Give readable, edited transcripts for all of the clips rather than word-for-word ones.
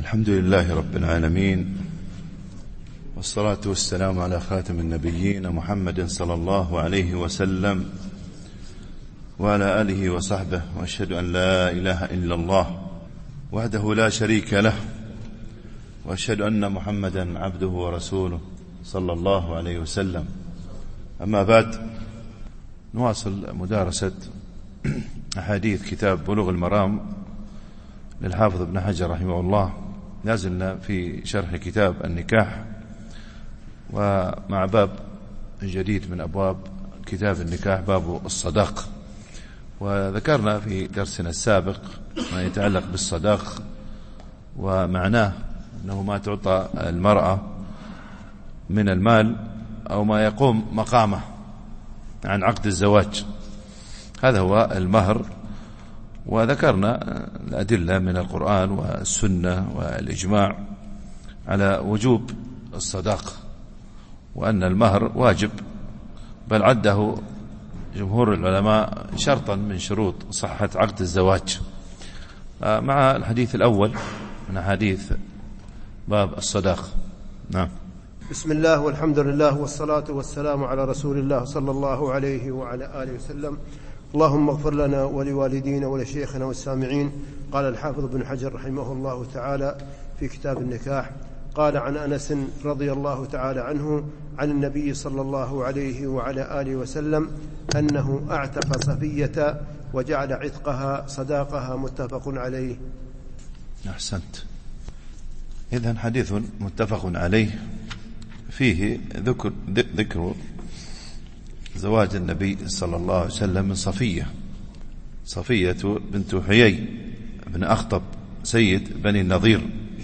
الحمد لله رب العالمين، والصلاة والسلام على خاتم النبيين محمد صلى الله عليه وسلم وعلى آله وصحبه، وأشهد أن لا إله إلا الله وحده لا شريك له، وأشهد أن محمدا عبده ورسوله صلى الله عليه وسلم. أما بعد، نواصل مدارسة أحاديث كتاب بلوغ المرام للحافظ ابن حجر رحمه الله. لازلنا في شرح كتاب النكاح، ومع باب جديد من أبواب كتاب النكاح، باب الصداق. وذكرنا في درسنا السابق ما يتعلق بالصداق ومعناه، أنه ما تعطى المرأة من المال أو ما يقوم مقامه عن عقد الزواج، هذا هو المهر. وذكرنا الأدلة من القرآن والسنة والإجماع على وجوب الصداق، وأن المهر واجب، بل عده جمهور العلماء شرطا من شروط صحة عقد الزواج. مع الحديث الأول من حديث باب الصداق. نعم. بسم الله والحمد لله والصلاة والسلام على رسول الله صلى الله عليه وعلى آله وسلم. اللهم اغفر لنا ولوالدينا ولشيخنا والسامعين. قال الحافظ ابن حجر رحمه الله تعالى في كتاب النكاح، قال عن أنس رضي الله تعالى عنه عن النبي صلى الله عليه وعلى آله وسلم أنه أعتق صفية وجعل عتقها صداقها، متفق عليه. أحسنت. إذن حديث متفق عليه، فيه ذكر زواج النبي صلى الله عليه وسلم من صفية بنت حيي بن أخطب سيد بني النضير،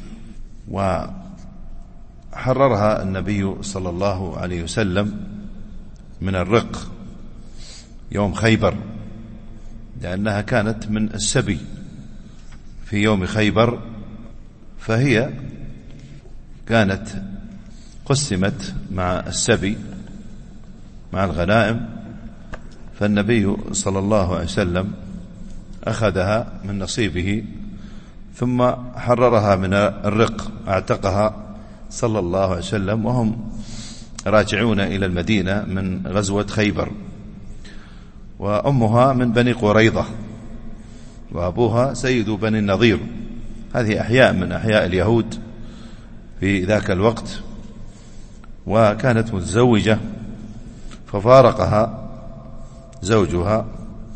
وحررها النبي صلى الله عليه وسلم من الرق يوم خيبر، لأنها كانت من السبي في يوم خيبر، فهي كانت قسمت مع السبي مع الغنائم، فالنبي صلى الله عليه وسلم أخذها من نصيبه ثم حررها من الرق، اعتقها صلى الله عليه وسلم وهم راجعون إلى المدينة من غزوة خيبر. وأمها من بني قريظة، وأبوها سيد بني النضير. هذه أحياء من أحياء اليهود في ذاك الوقت، وكانت متزوجة ففارقها زوجها،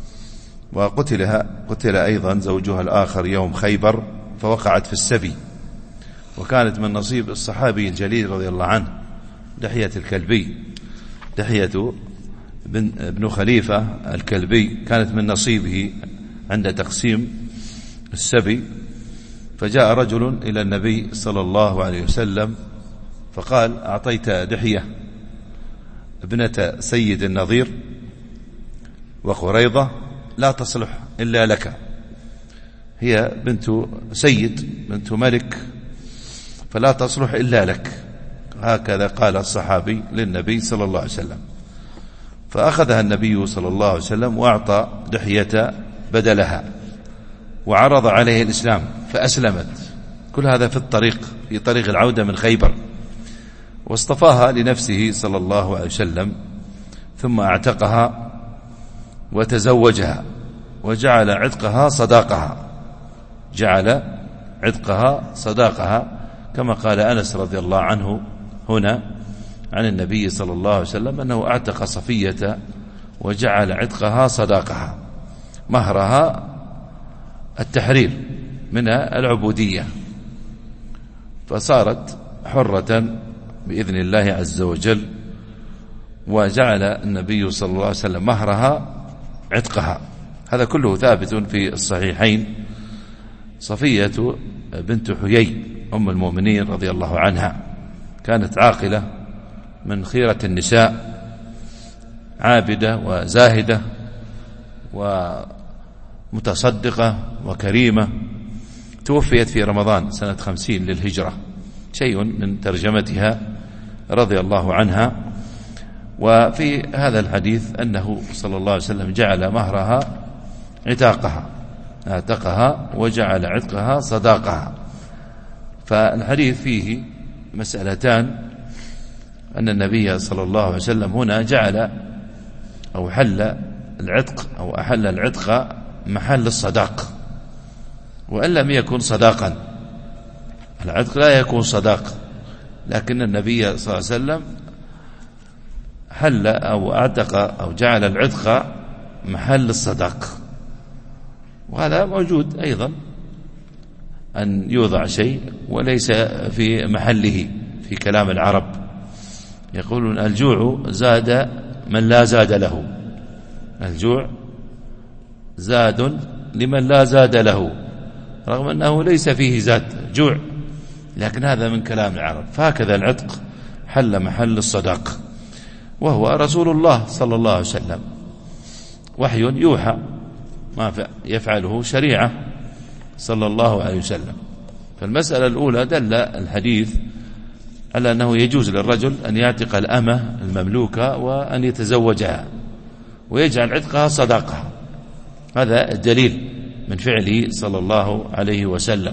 وقتل أيضا زوجها الآخر يوم خيبر، فوقعت في السبي. وكانت من نصيب الصحابي الجليل رضي الله عنه دحية الكلبي، دحية ابن خليفة الكلبي، كانت من نصيبه عند تقسيم السبي. فجاء رجل إلى النبي صلى الله عليه وسلم فقال: أعطيت دحية ابنة سيد النضير وقريضة لا تصلح إلا لك، هي بنت سيد بنت ملك فلا تصلح إلا لك. هكذا قال الصحابي للنبي صلى الله عليه وسلم. فأخذها النبي صلى الله عليه وسلم وأعطى دحية بدلها، وعرض عليه الإسلام فأسلمت. كل هذا في طريق العودة من خيبر، واصطفاها لنفسه صلى الله عليه وسلم، ثم اعتقها وتزوجها وجعل عتقها صداقها، كما قال أنس رضي الله عنه هنا عن النبي صلى الله عليه وسلم أنه اعتق صفية وجعل عتقها صداقها، مهرها التحرير من العبودية، فصارت حرة بإذن الله عز وجل. وجعل النبي صلى الله عليه وسلم مهرها عتقها. هذا كله ثابت في الصحيحين. صفية بنت حيي أم المؤمنين رضي الله عنها كانت عاقلة من خيرة النساء، عابدة وزاهدة ومتصدقة وكريمة، توفيت في رمضان سنة 50 للهجرة، شيء من ترجمتها رضي الله عنها. وفي هذا الحديث أنه صلى الله عليه وسلم جعل مهرها اعتقها وجعل عتقها صداقها، فالحديث فيه مسألتان: أن النبي صلى الله عليه وسلم هنا جعل أو حل العتق أو أحل العتق محل الصداق، وأن لم يكن صداقا. العتق لا يكون صداق، لكن النبي صلى الله عليه وسلم حل أو أعتق أو جعل العتق محل الصداق. وهذا موجود أيضا، أن يوضع شيء وليس في محله في كلام العرب. يقولون: الجوع زاد من لا زاد له. الجوع زاد لمن لا زاد له، رغم أنه ليس فيه زاد، جوع، لكن هذا من كلام العرب. فهكذا العتق حل محل الصداق، وهو رسول الله صلى الله عليه وسلم، وحي يوحى، ما يفعله شريعة صلى الله عليه وسلم. فالمسألة الأولى دل الحديث على أنه يجوز للرجل أن يعتق الأمة المملوكة وأن يتزوجها ويجعل عتقها صداقها. هذا الدليل من فعله صلى الله عليه وسلم،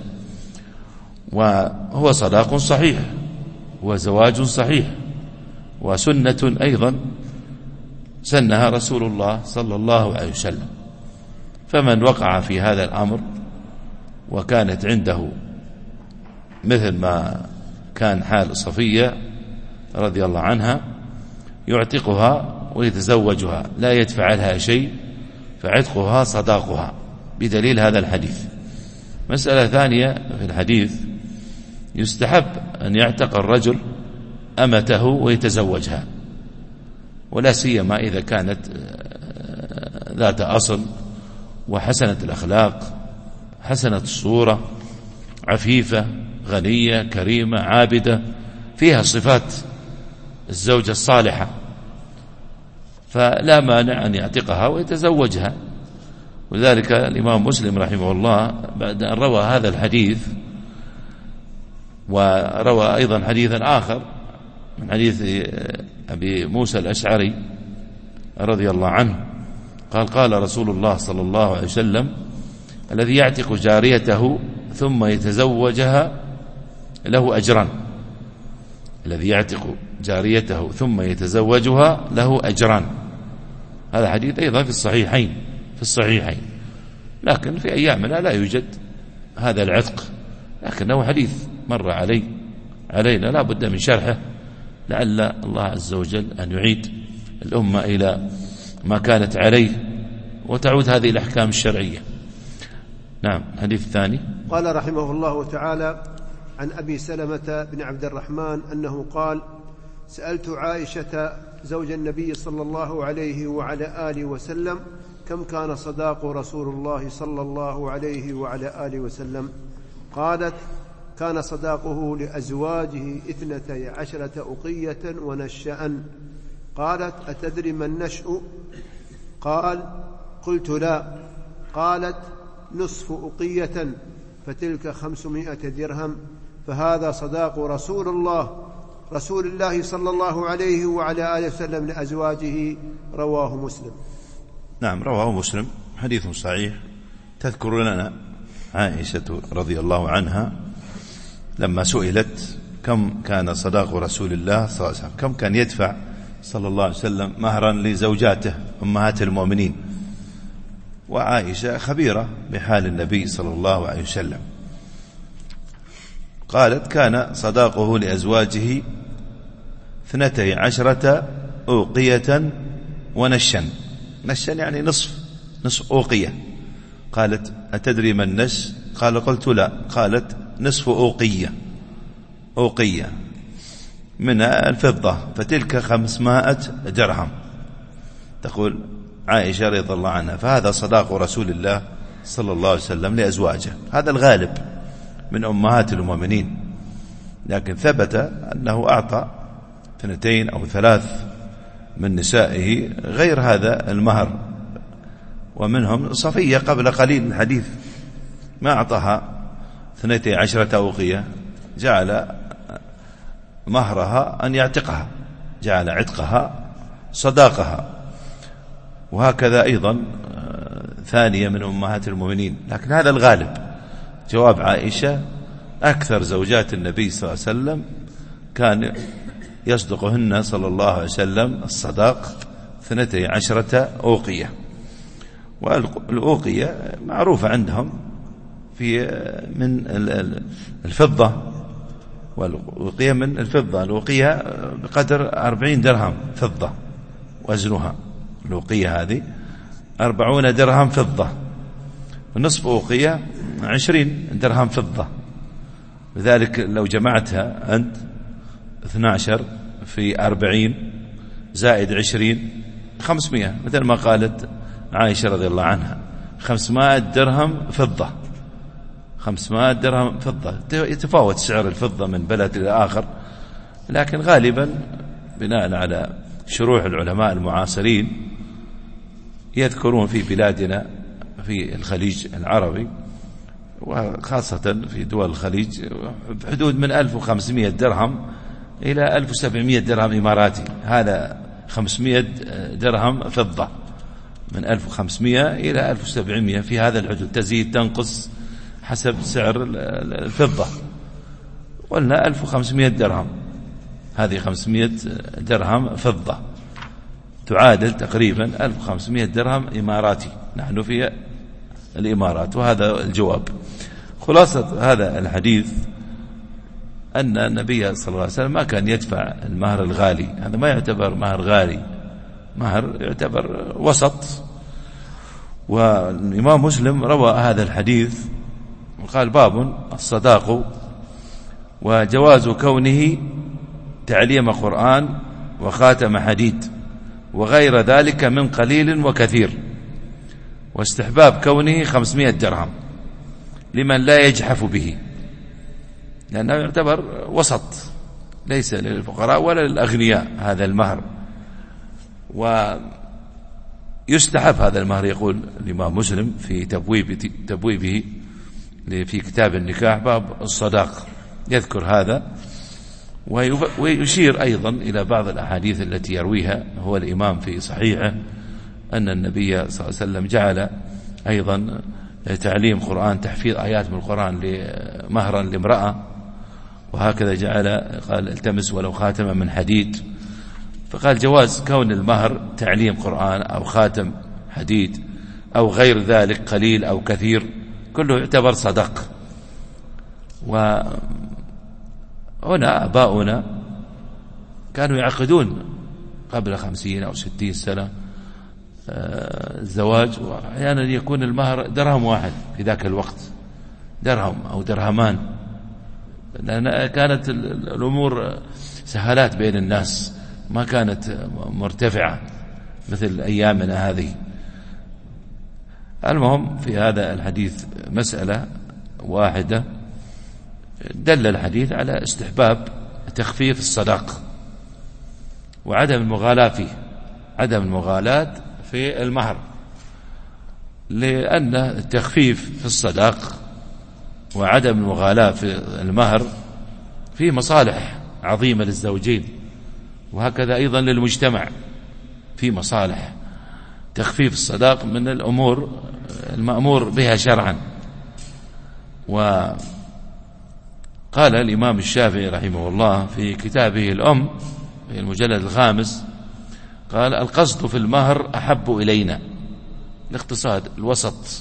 وهو صداق صحيح وزواج صحيح وسنة أيضا سنها رسول الله صلى الله عليه وسلم. فمن وقع في هذا الأمر وكانت عنده مثل ما كان حال صفية رضي الله عنها، يعتقها ويتزوجها، لا يدفع لها شيء، فعتقها صداقها بدليل هذا الحديث. مسألة ثانية في الحديث: يستحب أن يعتق الرجل أمته ويتزوجها، ولا سيما إذا كانت ذات أصل وحسنة الأخلاق، حسنة الصورة، عفيفة، غنية، كريمة، عابدة، فيها صفات الزوجة الصالحة، فلا مانع أن يعتقها ويتزوجها. ولذلك الإمام مسلم رحمه الله بعد أن روى هذا الحديث، وروى أيضا حديثا آخر من حديث أبي موسى الأشعري رضي الله عنه، قال رسول الله صلى الله عليه وسلم: الذي يعتق جاريته ثم يتزوجها له أجران. الذي يعتق جاريته ثم يتزوجها له أجران. هذا حديث أيضا في الصحيحين، لكن في أيامنا لا يوجد هذا العتق، لكنه حديث مر علينا لا بد من شرحه، لعل الله عز وجل أن يعيد الأمة إلى ما كانت عليه وتعود هذه الأحكام الشرعية. نعم. الحديث الثاني: قال رحمه الله تعالى: عن أبي سلمة بن عبد الرحمن أنه قال: سألت عائشة زوج النبي صلى الله عليه وعلى آله وسلم: كم كان صداق رسول الله صلى الله عليه وعلى آله وسلم؟ قالت: كان صداقه لأزواجه 12 أقية ونشأ. قالت: أتدري ما النشأ؟ قال: قلت: لا. قالت: نصف أقية، فتلك 500 درهم، فهذا صداق رسول الله صلى الله عليه وعلى آله وسلم لأزواجه. رواه مسلم. نعم، رواه مسلم، حديث صحيح. تذكر لنا عائشة رضي الله عنها لما سئلت كم كان صداق رسول الله صلى الله عليه وسلم، كم كان يدفع صلى الله عليه وسلم مهرا لزوجاته أمهات المؤمنين، وعائشة خبيرة بحال النبي صلى الله عليه وسلم، قالت: كان صداقه لأزواجه 12 أوقية ونشا. نشا يعني نصف أوقية. قالت: أتدري ما النش؟ قال: قلت: لا. قالت: نصف أوقية من الفضة، فتلك 500 درهم. تقول عائشة رضي الله عنها: فهذا صداق رسول الله صلى الله عليه وسلم لأزواجه. هذا الغالب من أمهات المؤمنين، لكن ثبت أنه أعطى 2 أو 3 من نسائه غير هذا المهر، ومنهم صفية قبل قليل الحديث ما أعطاها 12 أوقية، جعل مهرها أن يعتقها، جعل عتقها صداقها. وهكذا أيضا ثانية من أمهات المؤمنين، لكن هذا الغالب. جواب عائشة أكثر زوجات النبي صلى الله عليه وسلم كان يصدقهن صلى الله عليه وسلم الصداق 12 أوقية. والأوقية معروفة عندهم من الفضة، والأوقية من الفضة. الأوقية بقدر 40 درهم فضة وزنها، الأوقية هذه 40 درهم فضة، ونصف أوقية 20 درهم فضة. لذلك لو جمعتها أنت 12 في 40 زائد 20 500، مثل ما قالت عائشة رضي الله عنها 500 درهم فضة. 500 درهم فضة. يتفاوت سعر الفضة من بلد إلى آخر، لكن غالبا بناء على شروح العلماء المعاصرين يذكرون في بلادنا في الخليج العربي وخاصة في دول الخليج بحدود من 1500 درهم إلى 1700 درهم إماراتي. هذا 500 درهم فضة، من 1500 إلى 1700 في هذا الحدود، تزيد تنقص حسب سعر الفضة. قلنا 1500 درهم، هذه 500 درهم فضة تعادل تقريبا 1500 درهم إماراتي، نحن في الإمارات. وهذا الجواب. خلاصة هذا الحديث أن النبي صلى الله عليه وسلم ما كان يدفع المهر الغالي، هذا ما يعتبر مهر غالي، مهر يعتبر وسط. والإمام مسلم روى هذا الحديث وقال: باب الصداق وجواز كونه تعليم قرآن وخاتم حديد وغير ذلك من قليل وكثير، واستحباب كونه 500 درهم لمن لا يجحف به، لأنه يعتبر وسط، ليس للفقراء ولا للأغنياء هذا المهر. ويستحب هذا المهر، يقول الإمام مسلم في تبويبه في كتاب النكاح باب الصداق، يذكر هذا ويشير أيضا إلى بعض الأحاديث التي يرويها هو الإمام في صحيحه أن النبي صلى الله عليه وسلم جعل أيضا تعليم قرآن، تحفيظ آيات من القرآن مهرا لامرأة، وهكذا جعل قال: التمس ولو خاتما من حديد. فقال جواز كون المهر تعليم قرآن أو خاتم حديد أو غير ذلك، قليل أو كثير، كله يعتبر صدق. وهنا آباؤنا كانوا يعقدون قبل 50 أو 60 سنة الزواج، وأحيانا يكون المهر درهم واحد في ذاك الوقت، درهم أو درهمان، لأن كانت الأمور سهلات بين الناس، ما كانت مرتفعة مثل أيامنا هذه. المهم في هذا الحديث مسألة واحدة، دل الحديث على استحباب تخفيف الصداق وعدم المغالاة فيه، عدم المغالاة في المهر، لأن التخفيف في الصداق وعدم المغالاة في المهر فيه مصالح عظيمة للزوجين، وهكذا أيضا للمجتمع في مصالح. تخفيف الصداق من الأمور المأمور بها شرعا. وقال الإمام الشافعي رحمه الله في كتابه الأم في المجلد الخامس، قال: القصد في المهر أحب إلينا، الاقتصاد الوسط،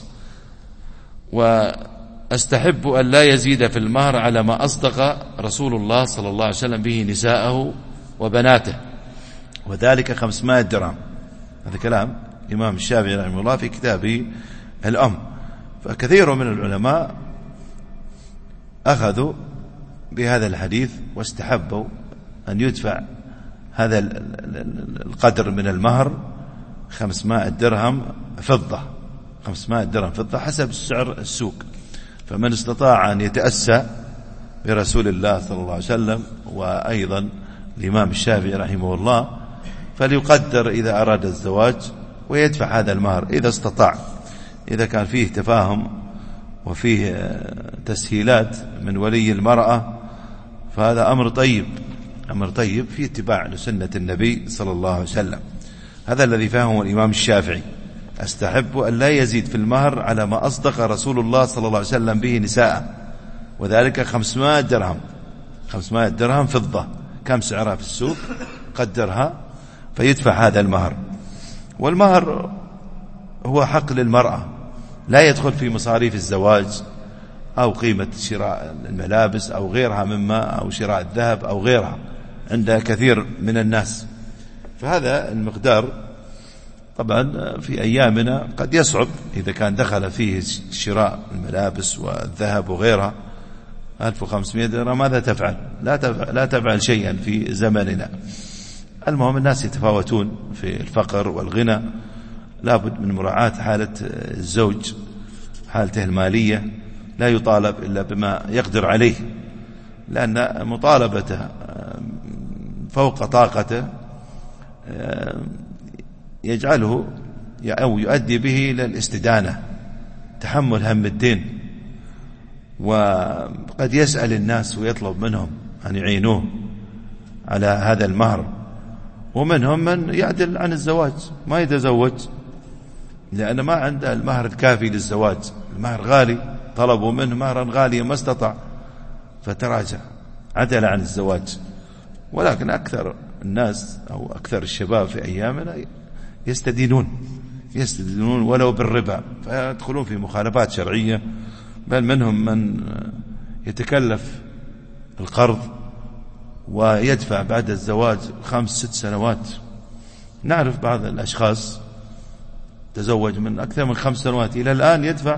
وأستحب أن لا يزيد في المهر على ما أصدق رسول الله صلى الله عليه وسلم به نساءه وبناته، وذلك 500 درهم. هذا كلام الإمام الشافعي رحمه الله في كتابه الأم. فكثير من العلماء أخذوا بهذا الحديث واستحبوا أن يدفع هذا القدر من المهر 500 درهم فضة، 500 درهم فضة حسب سعر السوق. فمن استطاع أن يتأسى برسول الله صلى الله عليه وسلم وأيضا الإمام الشافعي رحمه الله فليقدر إذا أراد الزواج ويدفع هذا المهر إذا استطاع. إذا كان فيه تفاهم وفيه تسهيلات من ولي المرأة فهذا أمر طيب، أمر طيب في اتباع لسنة النبي صلى الله عليه وسلم. هذا الذي فهمه الإمام الشافعي: أستحب أن لا يزيد في المهر على ما أصدق رسول الله صلى الله عليه وسلم به نساء. وذلك 500 درهم. 500 درهم فضة، كم سعرها في السوق قدرها، فيدفع هذا المهر. والمهر هو حق للمرأة، لا يدخل في مصاريف الزواج أو قيمة شراء الملابس أو غيرها مما، أو شراء الذهب أو غيرها عند كثير من الناس. فهذا المقدار طبعا في أيامنا قد يصعب إذا كان دخل فيه شراء الملابس والذهب وغيرها. 1500 درهم ماذا تفعل؟ لا تفعل شيئا في زمننا. المهم الناس يتفاوتون في الفقر والغنى، لابد من مراعاة حالة الزوج، حالته المالية، لا يطالب إلا بما يقدر عليه، لأن مطالبته فوق طاقته يجعله أو يؤدي به إلى الاستدانة، تحمل هم الدين. وقد يسأل الناس ويطلب منهم أن يعينوه على هذا المهر، ومنهم من يعدل عن الزواج ما يتزوج لأن ما عنده المهر الكافي للزواج. المهر غالي، طلبوا منه مهرا غاليا ما استطاع فتراجع، عدل عن الزواج. ولكن أكثر الناس أو أكثر الشباب في أيامنا يستدينون ولو بالربا، فيدخلون في مخالفات شرعية. بل منهم من يتكلف القرض ويدفع بعد الزواج 5-6 سنوات. نعرف بعض الأشخاص تزوج من أكثر من 5 سنوات إلى الآن يدفع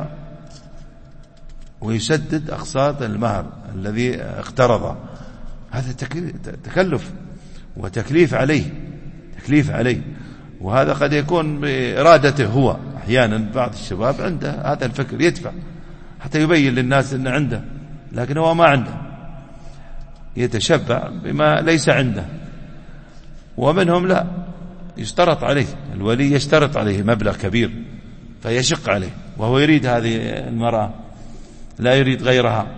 ويسدد أقساط المهر الذي اقترضه. هذا تكلف وتكليف عليه، وهذا قد يكون بإرادته هو. أحيانا بعض الشباب عنده هذا الفكر، يدفع حتى يبين للناس أنه عنده، لكن هو ما عنده، يتشبع بما ليس عنده. ومنهم لا، يشترط عليه الولي، يشترط عليه مبلغ كبير فيشق عليه، وهو يريد هذه المرأة لا يريد غيرها،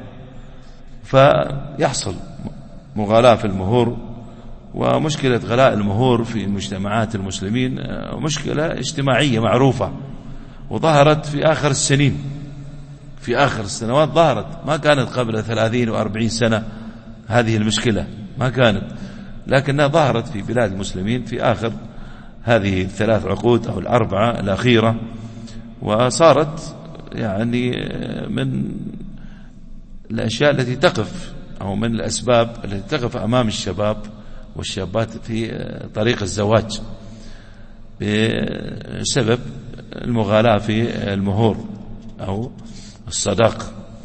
فيحصل مغالاة في المهور. ومشكلة غلاء المهور في مجتمعات المسلمين مشكلة اجتماعية معروفة، وظهرت في آخر السنين، في آخر السنوات ظهرت، ما كانت قبل 30 و40 سنة هذه المشكلة، ما كانت، لكنها ظهرت في بلاد المسلمين في آخر هذه 3 عقود أو 4 الأخيرة. وصارت يعني من الأشياء التي تقف، أو من الأسباب التي تقف أمام الشباب والشابات في طريق الزواج، بسبب المغالاة في المهور أو الصداق.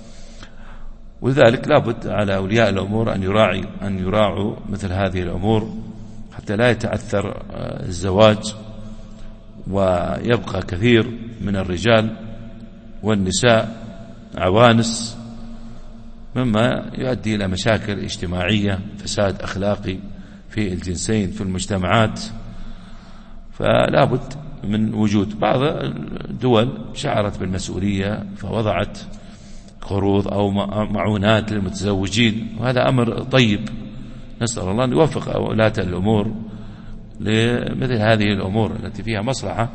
ولذلك لابد على أولياء الأمور أن يراعوا مثل هذه الأمور حتى لا يتعثر الزواج، ويبقى كثير من الرجال والنساء عوانس، مما يؤدي إلى مشاكل اجتماعية، فساد أخلاقي في الجنسين في المجتمعات. فلا بد من وجود. بعض الدول شعرت بالمسؤولية فوضعت قروض أو معونات للمتزوجين، وهذا أمر طيب، نسأل الله أن يوفق ولاة الأمور لمثل هذه الأمور التي فيها مصلحة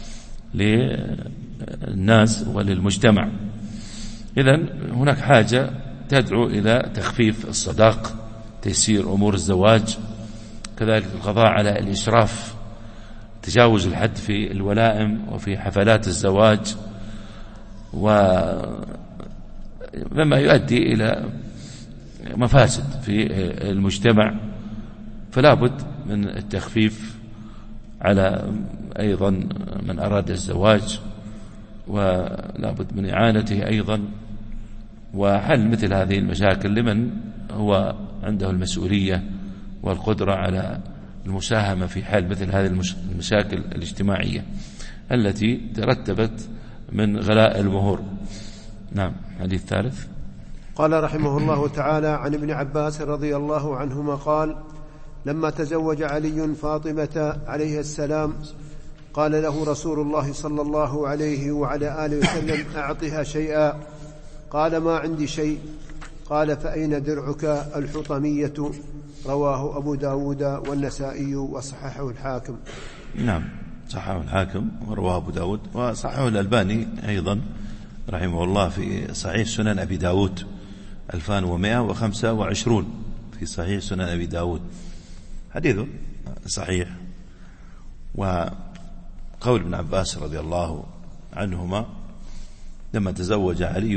للناس وللمجتمع. إذن هناك حاجة تدعو إلى تخفيف الصداق، تيسير أمور الزواج، كذلك القضاء على الإسراف، تجاوز الحد في الولائم وفي حفلات الزواج، ومما يؤدي إلى مفاسد في المجتمع. فلا بد من التخفيف على أيضا من أراد الزواج، ولا بد من إعانته أيضا، وحل مثل هذه المشاكل لمن هو عنده المسؤولية والقدرة على المساهمة في حل مثل هذه المشاكل الاجتماعية التي ترتبت من غلاء المهور. نعم. الحديث الثالث. قال رحمه الله تعالى: عن ابن عباس رضي الله عنهما قال: لما تزوج علي فاطمة عليه السلام قال له رسول الله صلى الله عليه وعلى آله وسلم: أعطها شيئا. قال: ما عندي شيء. قال: فأين درعك الحطمية؟ رواه أبو داود والنسائي وصححه الحاكم. نعم، صححه الحاكم ورواه أبو داود، وصححه الألباني أيضا رحمه الله في صحيح سنن أبي داود 2125 في صحيح سنن أبي داود، حديثه صحيح. وقول ابن عباس رضي الله عنهما لما تزوج علي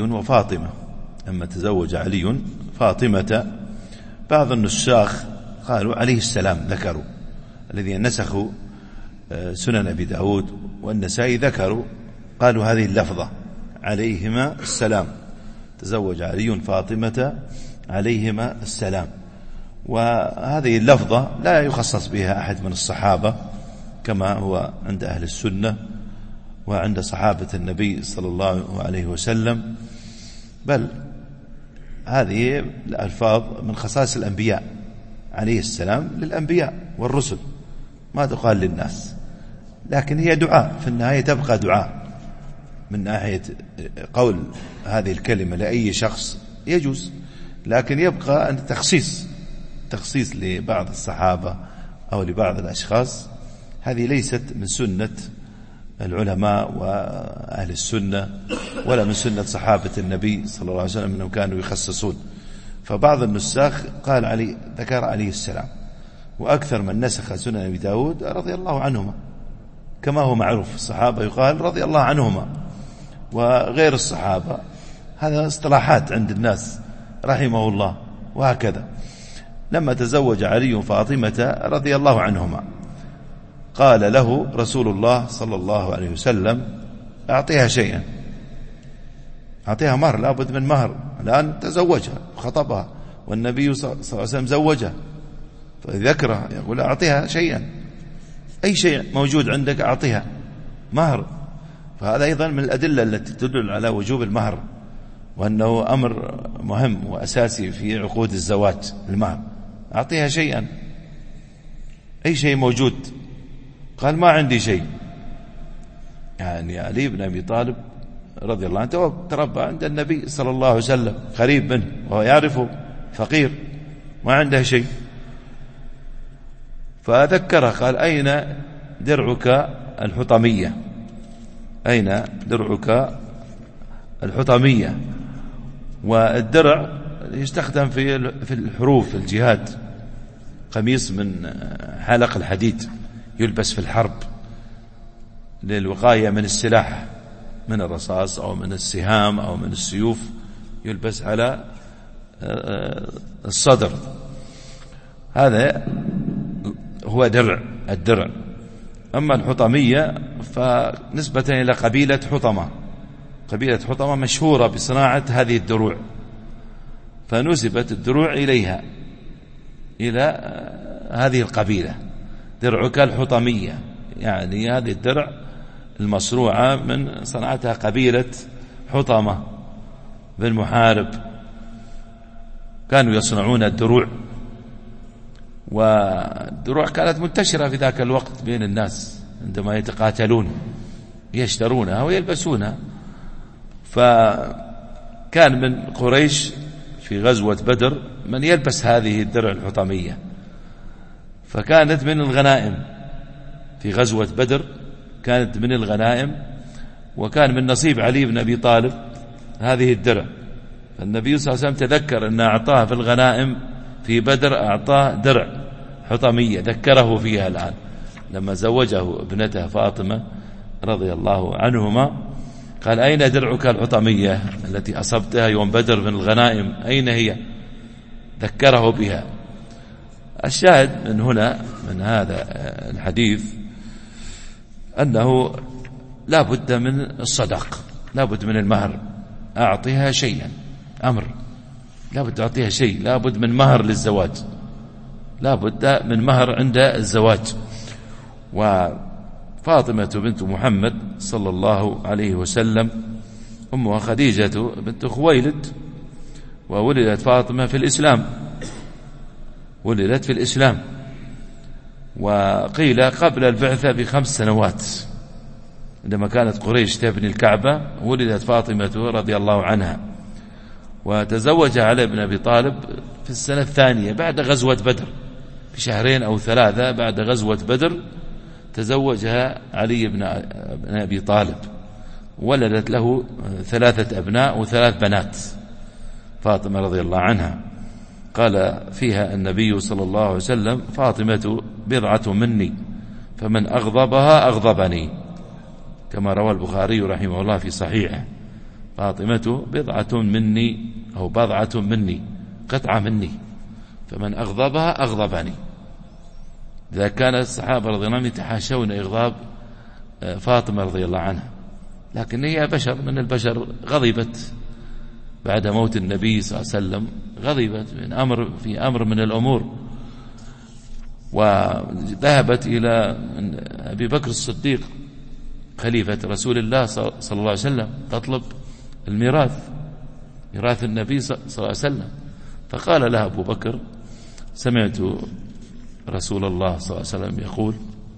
فاطمة، بعض النساخ قالوا عليه السلام، ذكروا الذين نسخوا سنن أبي داود والنسائي ذكروا قالوا هذه اللفظة عليهما السلام، تزوج علي فاطمة عليهما السلام. وهذه اللفظة لا يخصص بها أحد من الصحابة كما هو عند أهل السنة وعند صحابة النبي صلى الله عليه وسلم، بل هذه الألفاظ من خصائص الأنبياء عليه السلام، للأنبياء والرسل، ما تقال للناس، لكن هي دعاء في النهاية، تبقى دعاء. من ناحية قول هذه الكلمة لأي شخص يجوز، لكن يبقى أن تخصيص لبعض الصحابة أو لبعض الأشخاص، هذه ليست من سنة العلماء وأهل السنة ولا من سنة صحابة النبي صلى الله عليه وسلم أنهم كانوا يخصصون. فبعض النساخ قال ذكر عليه السلام، وأكثر من نسخ سنن أبي داود رضي الله عنهما، كما هو معروف الصحابة يقال رضي الله عنهما، وغير الصحابة هذا اصطلاحات عند الناس رحمه الله. وهكذا لما تزوج علي فاطمة رضي الله عنهما قال له رسول الله صلى الله عليه وسلم أعطيها شيئا، أعطيها مهر، لابد من مهر، الآن تزوجها خطبها والنبي صلى الله عليه وسلم زوجها، فذكره يقول أعطيها شيئا، أي شيء موجود عندك أعطيها مهر. فهذا أيضا من الأدلة التي تدل على وجوب المهر، وأنه أمر مهم وأساسي في عقود الزواج، المهر. أعطيها شيئا، أي شيء موجود. قال ما عندي شيء. يعني علي بن أبي طالب رضي الله عنه تربى عند النبي صلى الله عليه وسلم، قريب منه وهو يعرفه، فقير ما عنده شيء. فذكره قال أين درعك الحطمية؟ أين درعك الحطمية؟ والدرع يستخدم في الحروف، في الجهاد، قميص من حلق الحديد يلبس في الحرب للوقاية من السلاح، من الرصاص أو من السهام أو من السيوف، يلبس على الصدر. هذا هو الدرع. أما الحطمية فنسبة إلى قبيلة حطمة. قبيلة حطمة مشهورة بصناعة هذه الدروع، فنسبت الدروع إليها، إلى هذه القبيلة. درعك الحطمية، يعني هذه الدرع المصروعة من صنعتها قبيلة حطمة بن محارب، كانوا يصنعون الدروع، والدروع كانت منتشرة في ذاك الوقت بين الناس عندما يتقاتلون، يشترونها ويلبسونها. فكان من قريش في غزوة بدر من يلبس هذه الدرع الحطمية، فكانت من الغنائم في غزوة بدر، كانت من الغنائم، وكان من نصيب علي بن أبي طالب هذه الدرع. فالنبي صلى الله عليه وسلم تذكر أن أعطاه في الغنائم في بدر، أعطاه درع حطمية، ذكره فيها الآن لما زوجه ابنته فاطمة رضي الله عنهما. قال أين درعك الحطمية التي أصبتها يوم بدر من الغنائم، أين هي؟ ذكره بها. الشاهد من هنا من هذا الحديث أنه لا بد من الصدق، لا بد من المهر. أعطيها شيئا، أمر، لا بد أعطيها شيء، لا بد من مهر للزواج، لا بد من مهر عند الزواج. وفاطمة بنت محمد صلى الله عليه وسلم أمها خديجة بنت خويلد، وولدت فاطمة في الإسلام، ولدت في الإسلام، وقيل قبل البعثة ب5 سنوات. عندما كانت قريش تبني الكعبة ولدت فاطمة رضي الله عنها، وتزوج علي بن أبي طالب في السنة الثانية بعد غزوة بدر، في 2 أو 3 بعد غزوة بدر تزوجها علي بن أبي طالب، ولدت له 3 أبناء و3 بنات. فاطمة رضي الله عنها، قال فيها النبي صلى الله عليه وسلم: فاطمة بضعة مني فمن أغضبها أغضبني، كما روى البخاري رحمه الله في صحيحه. فاطمة بضعة مني أو بضعة مني، قطعة مني، فمن أغضبها أغضبني. إذا كان الصحابة رضي الله عنهم يتحاشون إغضاب فاطمة رضي الله عنها، لكن هي بشر من البشر، غضبت بعد موت النبي صلى الله عليه وسلم، غضبت في أمر من الأمور، وذهبت إلى أبي بكر الصديق خليفة رسول الله صلى الله عليه وسلم تطلب الميراث، ميراث النبي صلى الله عليه وسلم. فقال لها أبو بكر: سمعت رسول الله صلى الله عليه وسلم يقول،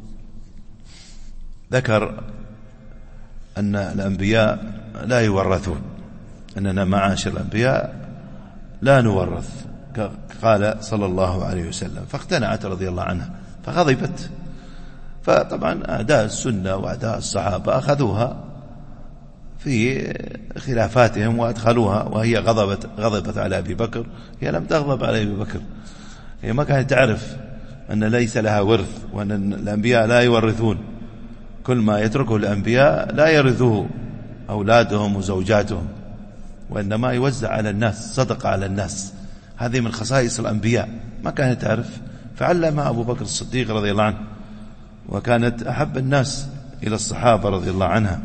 ذكر أن الأنبياء لا يورثون، أننا معاشر الأنبياء لا نورث، قال صلى الله عليه وسلم. فاقتنعت رضي الله عنها فغضبت. فطبعا أعداء السنة وأعداء الصحابة أخذوها في خلافاتهم وأدخلوها، وهي غضبت على أبي بكر. هي لم تغضب على أبي بكر، هي ما كانت تعرف أن ليس لها ورث، وأن الأنبياء لا يورثون، كل ما يتركه الأنبياء لا يرثه أولادهم وزوجاتهم، وإنما يوزع على الناس، صدقة على الناس. هذه من خصائص الأنبياء، ما كانت تعرف، فعلمها أبو بكر الصديق رضي الله عنه، وكانت أحب الناس إلى الصحابة رضي الله عنها.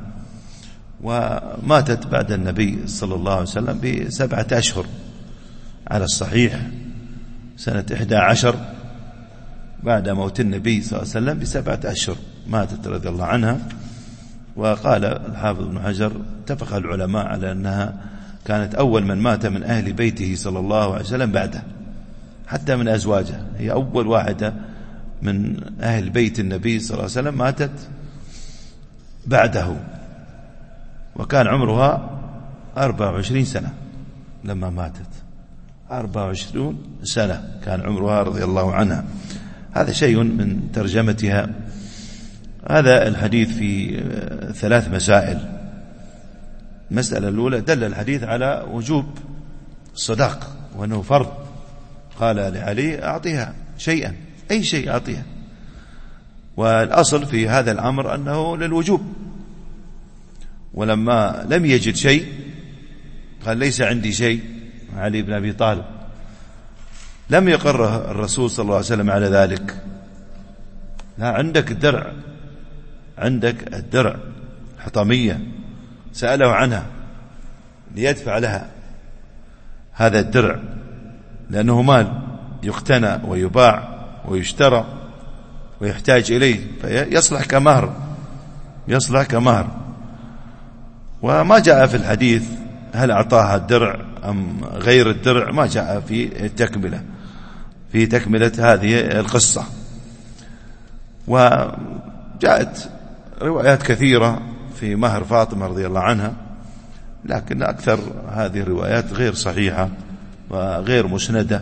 وماتت بعد النبي صلى الله عليه وسلم ب7 أشهر على الصحيح، سنة 11 بعد موت النبي صلى الله عليه وسلم ب7 أشهر ماتت رضي الله عنها. وقال الحافظ ابن حجر: اتفق العلماء على أنها كانت أول من مات من أهل بيته صلى الله عليه وسلم بعده، حتى من أزواجه، هي أول واحدة من أهل بيت النبي صلى الله عليه وسلم ماتت بعده، وكان عمرها 24 سنة لما ماتت، 24 سنة كان عمرها رضي الله عنها. هذا شيء من ترجمتها. هذا الحديث في 3 مسائل. المسألة الأولى: دل الحديث على وجوب الصداق وأنه فرض. قال لعلي: أعطيها شيئا، أي شيء أعطيها. والأصل في هذا الأمر أنه للوجوب، ولما لم يجد شيء قال: ليس عندي شيء. علي بن أبي طالب لم يقره الرسول صلى الله عليه وسلم على ذلك. لا، عندك الدرع، عندك الدرع حطمية، سأله عنها ليدفع لها هذا الدرع، لأنه مال يقتنى ويباع ويشترى ويحتاج إليه، فيصلح كمهر، يصلح كمهر. وما جاء في الحديث هل أعطاها الدرع أم غير الدرع، ما جاء في تكملة هذه القصة. وجاءت روايات كثيرة في مهر فاطمة رضي الله عنها، لكن أكثر هذه الروايات غير صحيحة وغير مسندة،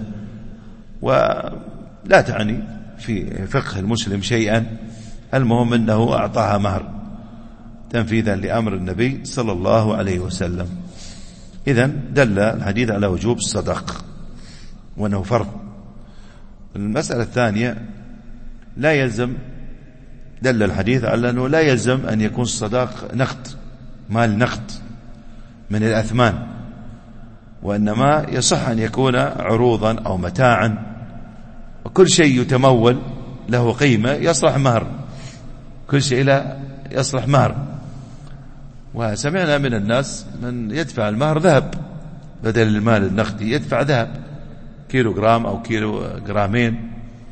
ولا تعني في فقه المسلم شيئا. المهم أنه أعطاها مهر تنفيذا لأمر النبي صلى الله عليه وسلم. إذن دل الحديث على وجوب الصداق وأنه فرض. المسألة الثانية: لا يلزم، دل الحديث على أنه لا يلزم أن يكون الصداق نقد، مال نقد من الأثمان، وإنما يصح أن يكون عروضا أو متاعا، وكل شيء يتمول له قيمة يصلح مهر، كل شيء لا يصلح مهر. وسمعنا من الناس من يدفع المهر ذهب بدل المال النقدي، يدفع ذهب، كيلو جرام أو كيلو جرامين.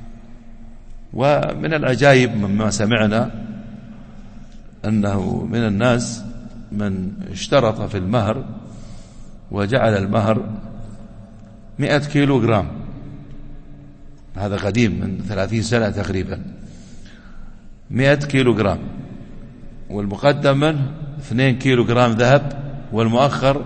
ومن العجائب مما سمعنا أنه من الناس من اشترط في المهر وجعل المهر 100 كيلو جرام، هذا قديم من 30 سنة تقريبا، 100 كيلو جرام، والمقدم منه 2 كيلو جرام ذهب، والمؤخر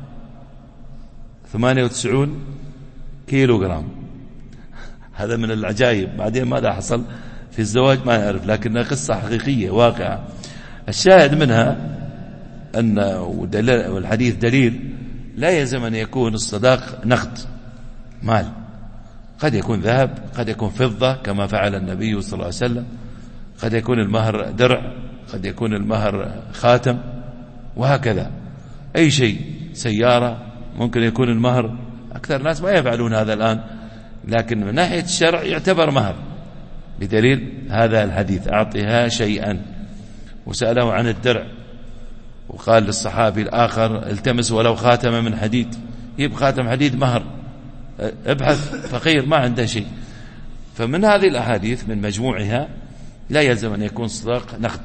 98 كيلو جرام. هذا من العجائب. بعدين ماذا حصل في الزواج ما نعرف، لكنها قصة حقيقية واقعة. الشاهد منها أن والحديث دليل لا يلزم أن يكون الصداق نقد مال، قد يكون ذهب، قد يكون فضة كما فعل النبي صلى الله عليه وسلم، قد يكون المهر درع، قد يكون المهر خاتم، وهكذا أي شيء، سيارة، ممكن يكون المهر. أكثر الناس ما يفعلون هذا الآن، لكن من ناحية الشرع يعتبر مهر، بدليل هذا الحديث أعطها شيئا. وسأله عن الدرع وقال للصحابي الآخر التمس ولو خاتم من حديد، يبقى خاتم حديد مهر، ابحث، فقير ما عنده شيء. فمن هذه الأحاديث من مجموعها لا يلزم أن يكون صداق نقد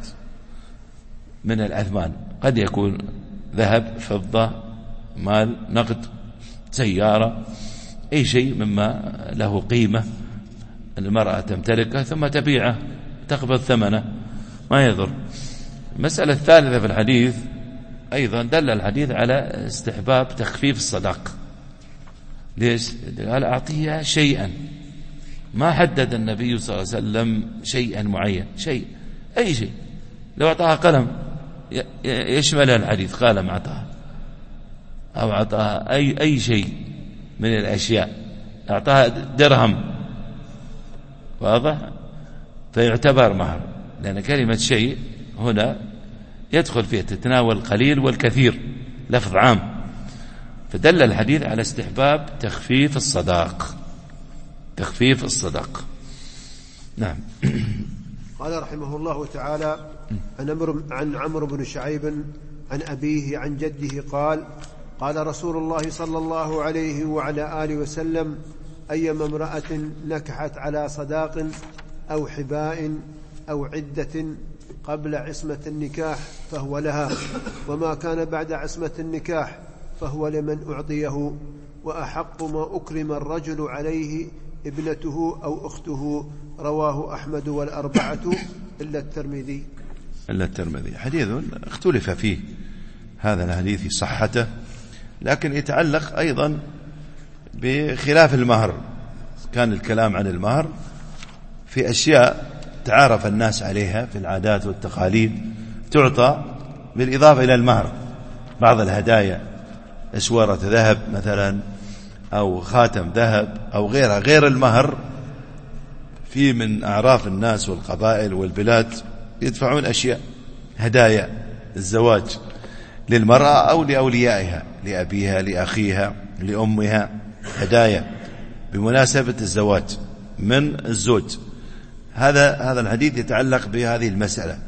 من الأثمان، قد يكون ذهب، فضة، مال، نقد، سيارة، أي شيء مما له قيمة المرأة تمتلكه ثم تبيعه تقبض ثمنه ما يضر. المسألة الثالثة في الحديث أيضا دل الحديث على استحباب تخفيف الصداق. ليش؟ قال أعطيها شيئا، ما حدد النبي صلى الله عليه وسلم شيئا معين، شيء، أي شيء. لو أعطاها قلم يشمل الحديث، قلم أعطاها، أو أعطاها أي شيء من الأشياء، أعطاها درهم، واضح؟ فيعتبر مهر، لأن كلمة شيء هنا يدخل فيها تتناول القليل والكثير، لفظ عام. فدل الحديث على استحباب تخفيف الصداق، تخفيف الصداق. نعم. قال رحمه الله تعالى: عن عمرو بن شعيب عن أبيه عن جده قال: قال رسول الله صلى الله عليه وعلى آله وسلم: أيما امرأة نكحت على صداق أو حباء أو عدة قبل عصمة النكاح فهو لها، وما كان بعد عصمة النكاح فهو لمن أعطيه، وأحق ما أكرم الرجل عليه ابنته أو أخته. رواه أحمد والأربعة إلا الترمذي. حديث اختلف فيه هذا الحديث صحته، لكن يتعلق أيضا بخلاف المهر. كان الكلام عن المهر في أشياء تعارف الناس عليها في العادات والتقاليد تعطى بالإضافة إلى المهر، بعض الهدايا، أسورة ذهب مثلا أو خاتم ذهب أو غيرها، غير المهر. في من أعراف الناس والقبائل والبلاد يدفعون أشياء هدايا الزواج للمرأة أو لأوليائها، لأبيها، لأخيها، لأمها، هدايا بمناسبة الزواج من الزوج. هذا الحديث يتعلق بهذه المسألة،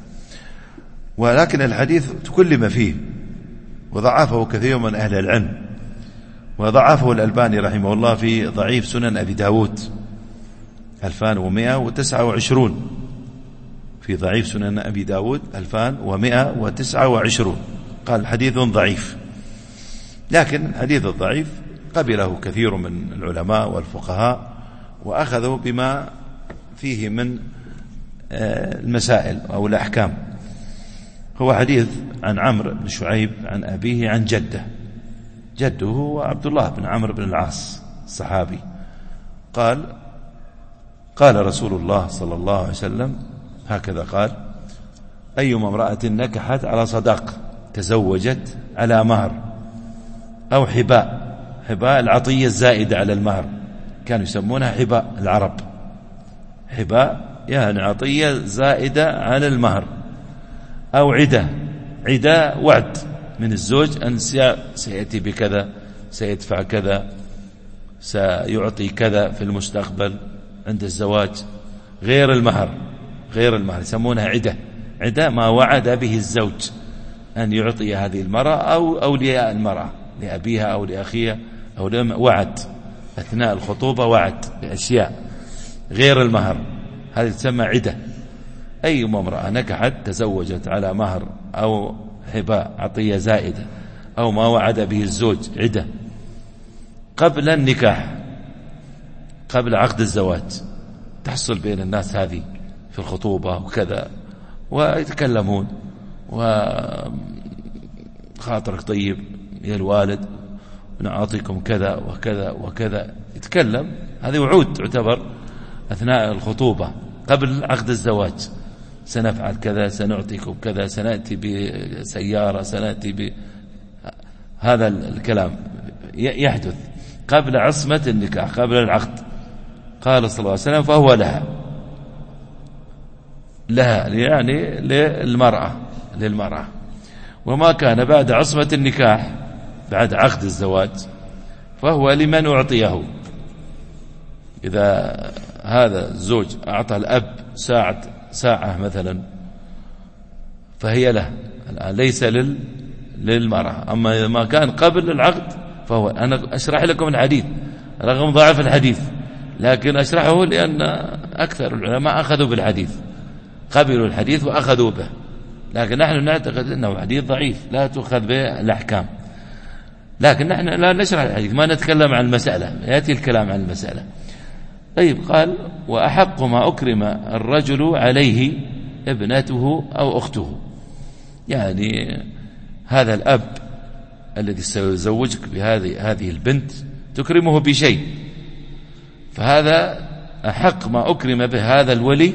ولكن الحديث تكلم فيه وضعفه كثير من أهل العلم، وضعفه الألباني رحمه الله في ضعيف سنن أبي داود 2129، في ضعيف سنن أبي داود 2129 قال حديث ضعيف. لكن الحديث الضعيف قبله كثير من العلماء والفقهاء وأخذوا بما فيه من المسائل أو الأحكام. هو حديث عن عمرو بن شعيب عن أبيه عن جده هو عبد الله بن عمرو بن العاص الصحابي، قال رسول الله صلى الله عليه وسلم هكذا قال: أيما امرأة نكحت على صداق، تزوجت على مهر أو حباء العطية الزائدة على المهر، كانوا يسمونها حباء العرب، حباء يعني عطية زائدة على المهر، أو عدة وعد من الزوج أن سيأتي بكذا، سيدفع كذا، سيعطي كذا في المستقبل عند الزواج، غير المهر يسمونها عدة ما وعد به الزوج أن يعطي هذه المرأة أو أولياء المرأة، لأبيها أو لأخيها أو وعد أثناء الخطوبة، وعد بأشياء غير المهر، هذه تسمى عدة. أي امرأة نكحت تزوجت على مهر أو حباء عطية زائدة أو ما وعد به الزوج عدة قبل النكاح، قبل عقد الزواج، تحصل بين الناس هذه في الخطوبة وكذا، ويتكلمون وخاطرك طيب يا الوالد نعطيكم كذا وكذا وكذا، يتكلم، هذه وعود تعتبر أثناء الخطوبة قبل عقد الزواج، سنفعل كذا، سنعطيكم كذا، سنأتي بسيارة، سنأتي هذا الكلام يحدث قبل عصمة النكاح، قبل العقد، قال صلى الله عليه وسلم فهو لها يعني للمرأة. وما كان بعد عصمة النكاح، بعد عقد الزواج، فهو لمن أعطيه. إذا هذا الزوج أعطى الأب ساعة مثلا فهي له الآن، ليس للمرأة. أما إذا ما كان قبل العقد فهو، أنا أشرح لكم الحديث رغم ضعف الحديث، لكن أشرحه لأن أكثر العلماء أخذوا بالحديث، قبلوا الحديث وأخذوا به، لكن نحن نعتقد أنه حديث ضعيف لا تؤخذ به الأحكام. لكن نحن لا نشرح الحديث، ما نتكلم عن المسألة، يأتي الكلام عن المسألة. طيب، قال وأحق ما أكرم الرجل عليه ابنته أو أخته. يعني هذا الأب الذي سيزوجك بهذه البنت تكرمه بشيء، فهذا أحق ما أكرم به هذا الولي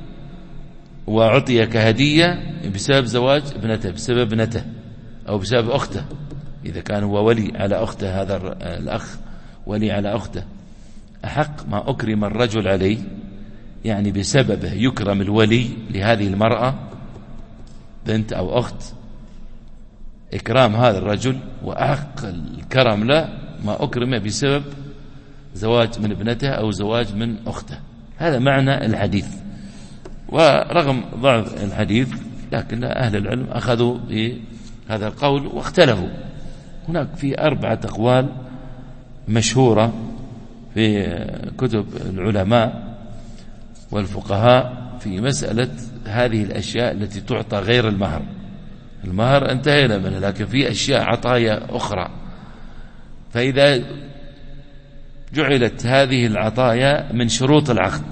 وعطي كهدية بسبب زواج ابنته، بسبب ابنته أو بسبب أخته، إذا كان هو ولي على أخته، هذا الأخ ولي على أخته. أحق ما أكرم الرجل عليه، يعني بسببه يكرم الولي لهذه المرأة بنت أو أخت، إكرام هذا الرجل وأحق الكرم له ما أكرم بسبب زواج من ابنته أو زواج من أخته. هذا معنى الحديث. ورغم ضعف الحديث لكن أهل العلم أخذوا بهذا القول واختلفوا. هناك في 4 أقوال مشهورة في كتب العلماء والفقهاء في مسألة هذه الأشياء التي تعطى غير المهر. المهر انتهينا منه، لكن في أشياء عطايا أخرى. فإذا جعلت هذه العطايا من شروط العقد،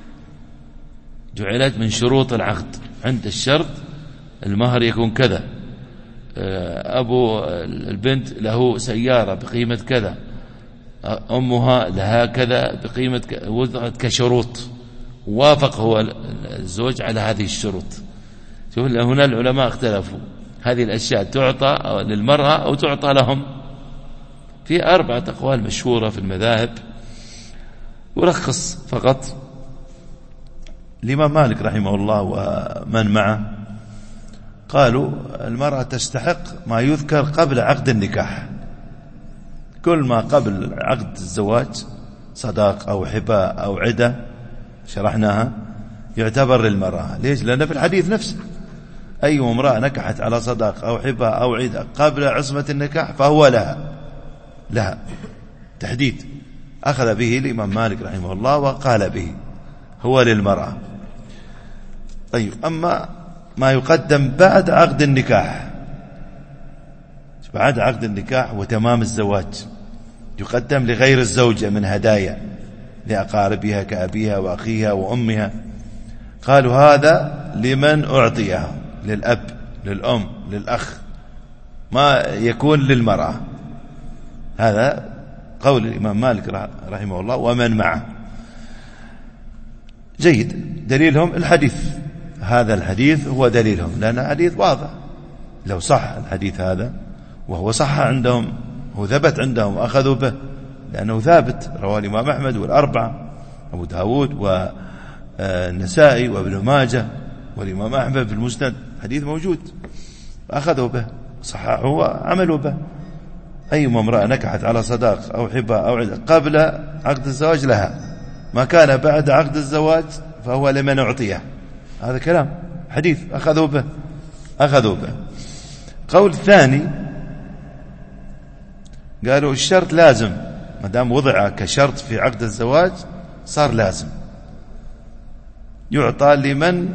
جعلت من شروط العقد، عند الشرط المهر يكون كذا، أبو البنت له سيارة بقيمة كذا، أمها لها كذا بقيمة وضعت كشروط، وافق هو الزوج على هذه الشروط. شوف هنا العلماء اختلفوا، هذه الأشياء تعطى للمرأة أو تعطى لهم. في 4 أقوال مشهورة في المذاهب، ورخص فقط الإمام مالك رحمه الله ومن معه، قالوا المرأة تستحق ما يذكر قبل عقد النكاح. كل ما قبل عقد الزواج، صداق أو حباء أو عدة شرحناها، يعتبر للمرأة. ليش؟ لأن في الحديث نفسه أي امرأة نكحت على صداق أو حباء أو عدة قبل عصمة النكاح فهو لها تحديد. أخذ به الإمام مالك رحمه الله وقال به هو للمرأة. طيب، أما ما يقدم بعد عقد النكاح، بعد عقد النكاح وتمام الزواج، يقدم لغير الزوجة من هدايا لأقاربها كأبيها وأخيها وأمها. قالوا هذا لمن أعطيها، للأب للأم للأخ، ما يكون للمرأة. هذا قول الإمام مالك رحمه الله ومن معه. جيد. دليلهم الحديث، هذا الحديث هو دليلهم، لأن الحديث واضح. لو صح الحديث هذا، وهو صح عندهم، هو ثبت عندهم أخذوا به، لأنه ثابت، رواه الإمام أحمد والأربعة، أبو داود والنسائي وابن ماجه والإمام أحمد في المسند، حديث موجود، أخذوا به، صححوا وعملوا به. أي امرأة نكحت على صداق أو حباء أو عدة قبل عقد الزواج لها، ما كان بعد عقد الزواج فهو لمن أعطيه. هذا كلام حديث أخذوا به. قول الثاني، قالوا الشرط لازم، ما دام وضع كشرط في عقد الزواج صار لازم، يعطى لمن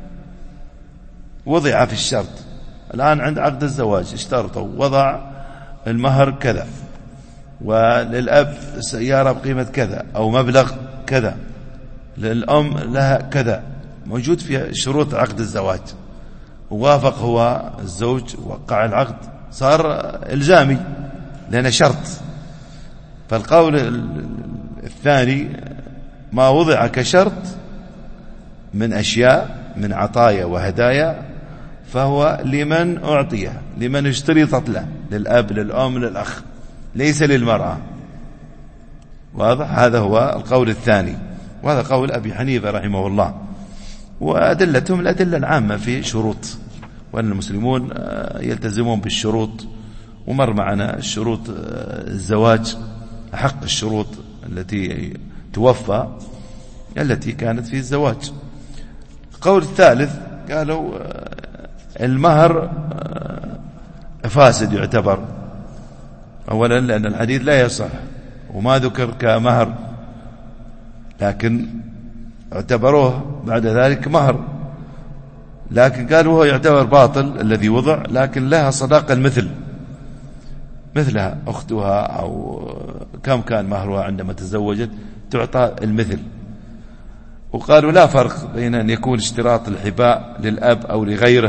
وضع في الشرط. الآن عند عقد الزواج اشترطوا وضع المهر كذا، وللأب سيارة بقيمة كذا أو مبلغ كذا، للأم لها كذا، موجود في شروط عقد الزواج، ووافق هو الزوج وقع العقد، صار إلزامي لأنه شرط. فالقول الثاني ما وضع كشرط من أشياء من عطايا وهدايا فهو لمن أعطيه، لمن اشترطت له، للأب للأم للأخ، ليس للمرأة. واضح؟ هذا هو القول الثاني، وهذا قول أبي حنيفة رحمه الله. وأدلتهم الأدلة العامة في شروط، وأن المسلمون يلتزمون بالشروط، ومر معنا الشروط الزواج أحق الشروط التي توفى التي كانت في الزواج. القول الثالث قالوا المهر فاسد يعتبر، أولا لأن الحديث لا يصح وما ذكر كمهر، لكن اعتبروه بعد ذلك مهر، لكن قالوا هو يعتبر باطل الذي وضع، لكن لها صداقة المثل، مثلها أختها أو كم كان مهرها عندما تزوجت تعطى المثل. وقالوا لا فرق بين أن يكون اشتراط الحباء للأب أو لغيره،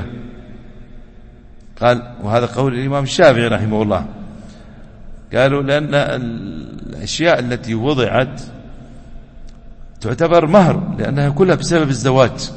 قال وهذا قول الإمام الشافعي رحمه الله. قالوا لأن الأشياء التي وضعت تعتبر مهر لأنها كلها بسبب الزواج،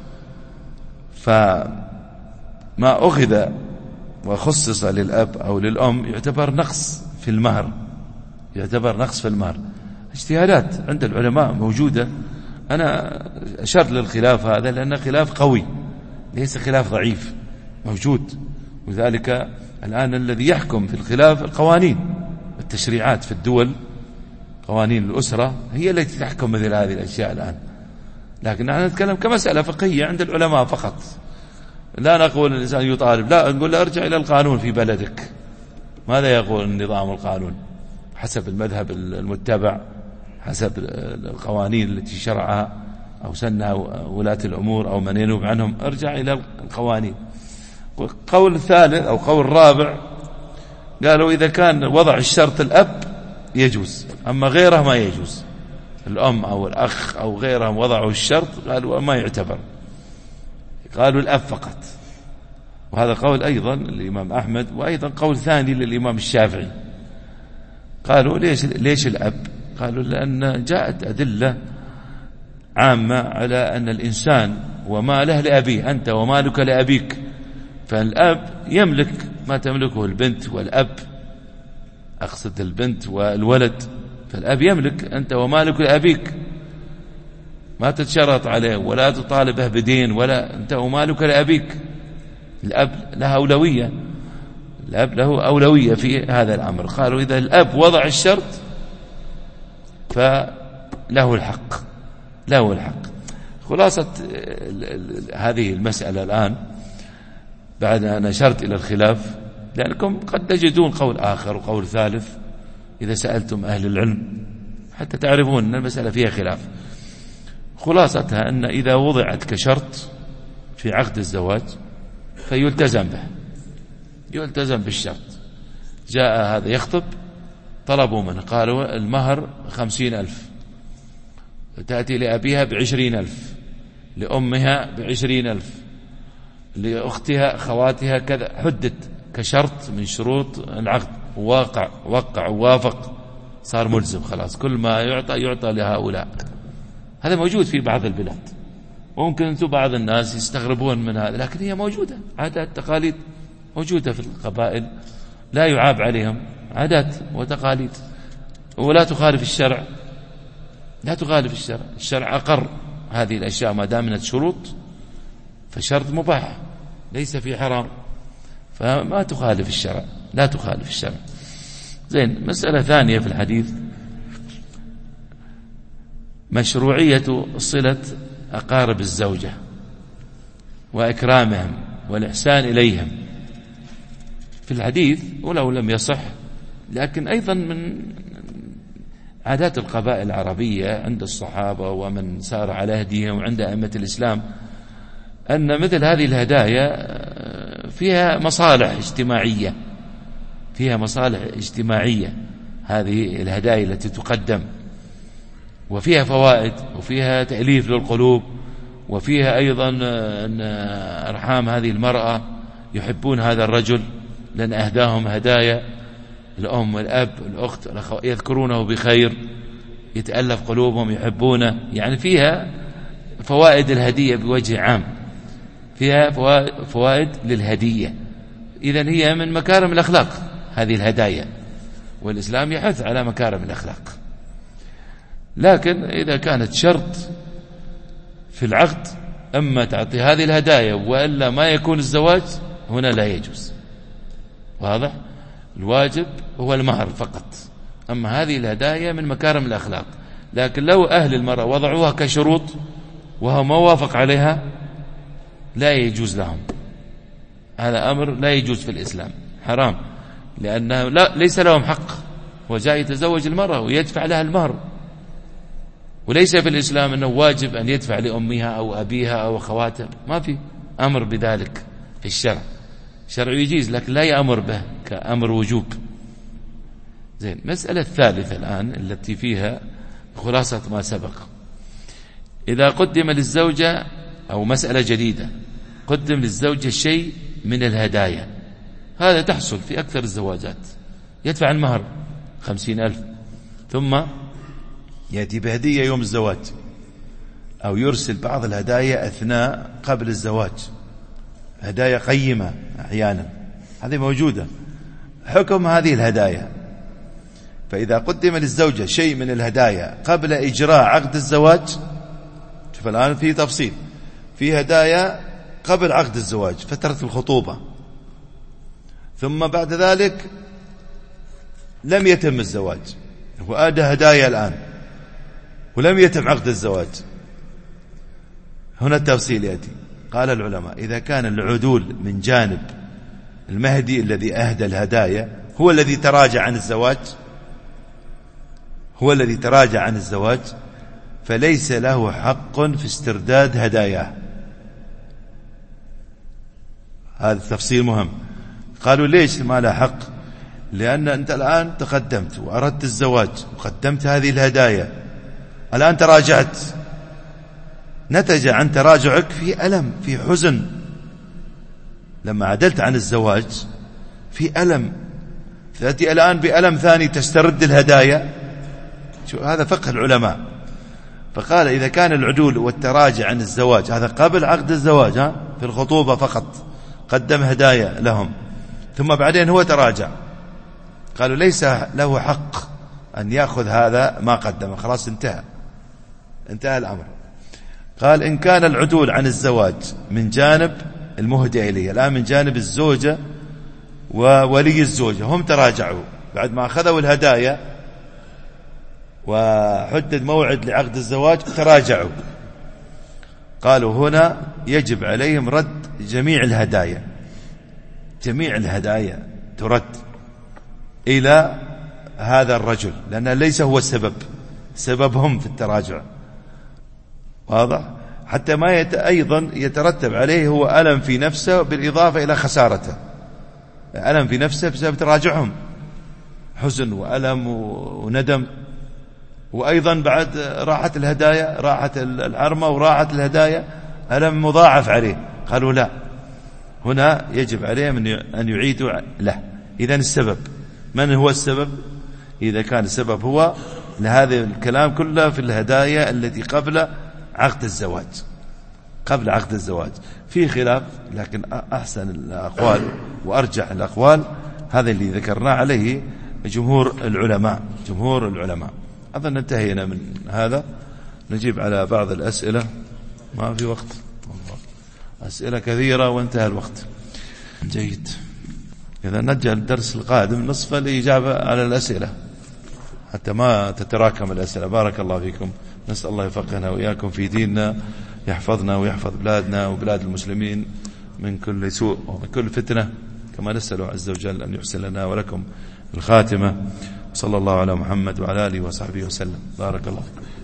فما أخذ وخصص للأب أو للأم يعتبر نقص في المهر، يعتبر نقص في المهر. اجتهادات عند العلماء موجودة، أنا أشرت للخلاف هذا لأنه خلاف قوي ليس خلاف ضعيف، موجود. وذلك الآن الذي يحكم في الخلاف القوانين التشريعات في الدول، قوانين الأسرة هي التي تحكم مثل هذه الأشياء الآن. لكن نحن نتكلم كمسألة فقهية عند العلماء فقط، لا نقول الإنسان يطالب، لا نقول له ارجع إلى القانون في بلدك، ماذا يقول النظام القانون حسب المذهب المتبع، حسب القوانين التي شرعها أو سنها ولاة الأمور أو من ينوب عنهم، ارجع إلى القوانين. والقول الثالث أو قول الرابع قالوا إذا كان وضع الشرط الأب يجوز، أما غيره ما يجوز، الأم أو الأخ أو غيرهم وضعوا الشرط قالوا ما يعتبر، قالوا الأب فقط. وهذا قول أيضا الإمام أحمد، وأيضا قول ثاني للإمام الشافعي. قالوا ليش الأب؟ قالوا لأن جاءت أدلة عامة على أن الإنسان وماله لأبيه، أنت ومالك لأبيك، فالأب يملك ما تملكه البنت والأب، أقصد البنت والولد، فالأب يملك أنت ومالك لأبيك، ما تتشرط عليه ولا تطالبه بدين، ولا أنت ومالك لأبيك. الأب له أولوية، الأب له أولوية في هذا الأمر. قالوا إذا الأب وضع الشرط فله الحق، له الحق. خلاصة هذه المسألة الآن بعد أن أشرت إلى الخلاف، لأنكم قد تجدون قول آخر وقول ثالث إذا سألتم أهل العلم حتى تعرفون أن المسألة فيها خلاف. خلاصتها أن إذا وضعت كشرط في عقد الزواج فيلتزم به، يلتزم بالشرط. جاء هذا يخطب، طلبوا منه، قالوا المهر 50,000، تأتي لأبيها ب20,000، لأمها ب20,000، لأختها خواتها كذا، حدد كشرط من شروط العقد، وقع ووافق، صار ملزم خلاص، كل ما يعطى لهؤلاء. هذا موجود في بعض البلاد، وممكن أنتم بعض الناس يستغربون من هذا، لكن هي موجودة، عادات تقاليد موجودة في القبائل لا يعاب عليهم، عادات وتقاليد، ولا تخالف الشرع، لا تخالف الشرع. الشرع أقر هذه الأشياء ما دامت شروط، فشرط مباح ليس في حرام، فما تخالف الشرع، لا تخالف الشرع. زين. مسألة ثانية في الحديث مشروعية صلة أقارب الزوجة وإكرامهم والإحسان إليهم في الحديث، ولو لم يصح لكن أيضا من عادات القبائل العربية عند الصحابة ومن سار على هديهم وعند أئمة الإسلام أن مثل هذه الهدايا فيها مصالح اجتماعية، فيها مصالح اجتماعية هذه الهدايا التي تقدم، وفيها فوائد، وفيها تأليف للقلوب، وفيها أيضا أن أرحام هذه المرأة يحبون هذا الرجل لأن أهداهم هدايا، الأم والأب والأخت يذكرونه بخير، يتألف قلوبهم، يحبونه، يعني فيها فوائد الهدية بوجه عام. فيها فوائد للهدية. إذن هي من مكارم الأخلاق هذه الهدايا، والإسلام يحث على مكارم الأخلاق. لكن إذا كانت شرط في العقد، أما تعطي هذه الهدايا وإلا ما يكون الزواج، هنا لا يجوز. واضح؟ الواجب هو المهر فقط، أما هذه الهدايا من مكارم الأخلاق. لكن لو أهل المرأة وضعوها كشروط وهو ما وافق عليها لا يجوز لهم، هذا أمر لا يجوز في الإسلام، حرام، لأنه ليس لهم حق. هو جاء يتزوج المرأة ويدفع لها المهر، وليس في الإسلام أنه واجب أن يدفع لأمها أو أبيها أو أخواتها، ما في أمر بذلك في الشرع. الشرع يجيز لكن لا يأمر به كأمر وجوب. زين. مسألة الثالثة الآن التي فيها خلاصة ما سبق، إذا قدم للزوجة، أو مسألة جديدة، قدم للزوجة شيء من الهدايا، هذا تحصل في أكثر الزواجات، يدفع المهر 50,000 ثم يأتي بهدية يوم الزواج، أو يرسل بعض الهدايا أثناء قبل الزواج، هدايا قيمة أحيانا، هذه موجودة. حكم هذه الهدايا، فإذا قدم للزوجة شيء من الهدايا قبل إجراء عقد الزواج، شوف الآن في تفصيل، في هدايا قبل عقد الزواج، فترة الخطوبة، ثم بعد ذلك لم يتم الزواج، هو أدى هدايا الآن ولم يتم عقد الزواج، هنا التفصيل يأتي. قال العلماء: إذا كان العدول من جانب المهدي الذي أهدى الهدايا هو الذي تراجع عن الزواج، فليس له حق في استرداد هداياه. هذا التفصيل مهم. قالوا ليش ما له حق؟ لأن أنت الآن تقدمت وأردت الزواج وقدمت هذه الهدايا، الآن تراجعت، نتج عن تراجعك في ألم، في حزن. لما عدلت عن الزواج في ألم، تأتي الآن بألم ثاني تسترد الهدايا. شو هذا فقه العلماء. فقال إذا كان العدول والتراجع عن الزواج هذا قبل عقد الزواج، في الخطوبة فقط قدم هدايا لهم، ثم بعدين هو تراجع، قالوا ليس له حق أن يأخذ هذا ما قدم، خلاص انتهى الأمر. قال إن كان العدول عن الزواج من جانب المهدى إليه، الآن من جانب الزوجة وولي الزوجة، هم تراجعوا بعد ما أخذوا الهدايا وحدد موعد لعقد الزواج، تراجعوا، قالوا هنا يجب عليهم رد جميع الهدايا ترد إلى هذا الرجل، لأنه ليس هو سببهم في التراجع. واضح؟ حتى ما أيضا يترتب عليه هو ألم في نفسه بالإضافة إلى خسارته، ألم في نفسه بسبب تراجعهم، حزن وألم وندم، وأيضا بعد راحت الهدايا، راحت العرمة وراحت الهدايا، ألم مضاعف عليه. قالوا لا، هنا يجب عليهم أن يعيدوا له. إذن السبب، من هو السبب؟ إذا كان السبب هو لهذا الكلام كله في الهدايا التي قبل عقد الزواج، في خلاف، لكن أحسن الأقوال وأرجح الأقوال هذا اللي ذكرنا عليه جمهور العلماء. أظن انتهينا من هذا، نجيب على بعض الأسئلة، ما في وقت، أسئلة كثيرة وانتهى الوقت. جيد، إذا نجعل الدرس القادم نصف الإجابة على الأسئلة حتى ما تتراكم الأسئلة. بارك الله فيكم، نسأل الله يفقهنا وإياكم في ديننا، يحفظنا ويحفظ بلادنا وبلاد المسلمين من كل سوء ومن كل فتنة، كما نسأله عز وجل أن يحسن لنا ولكم الخاتمة. صلى الله على محمد وعلى آله وصحبه وسلم. بارك الله فيكم.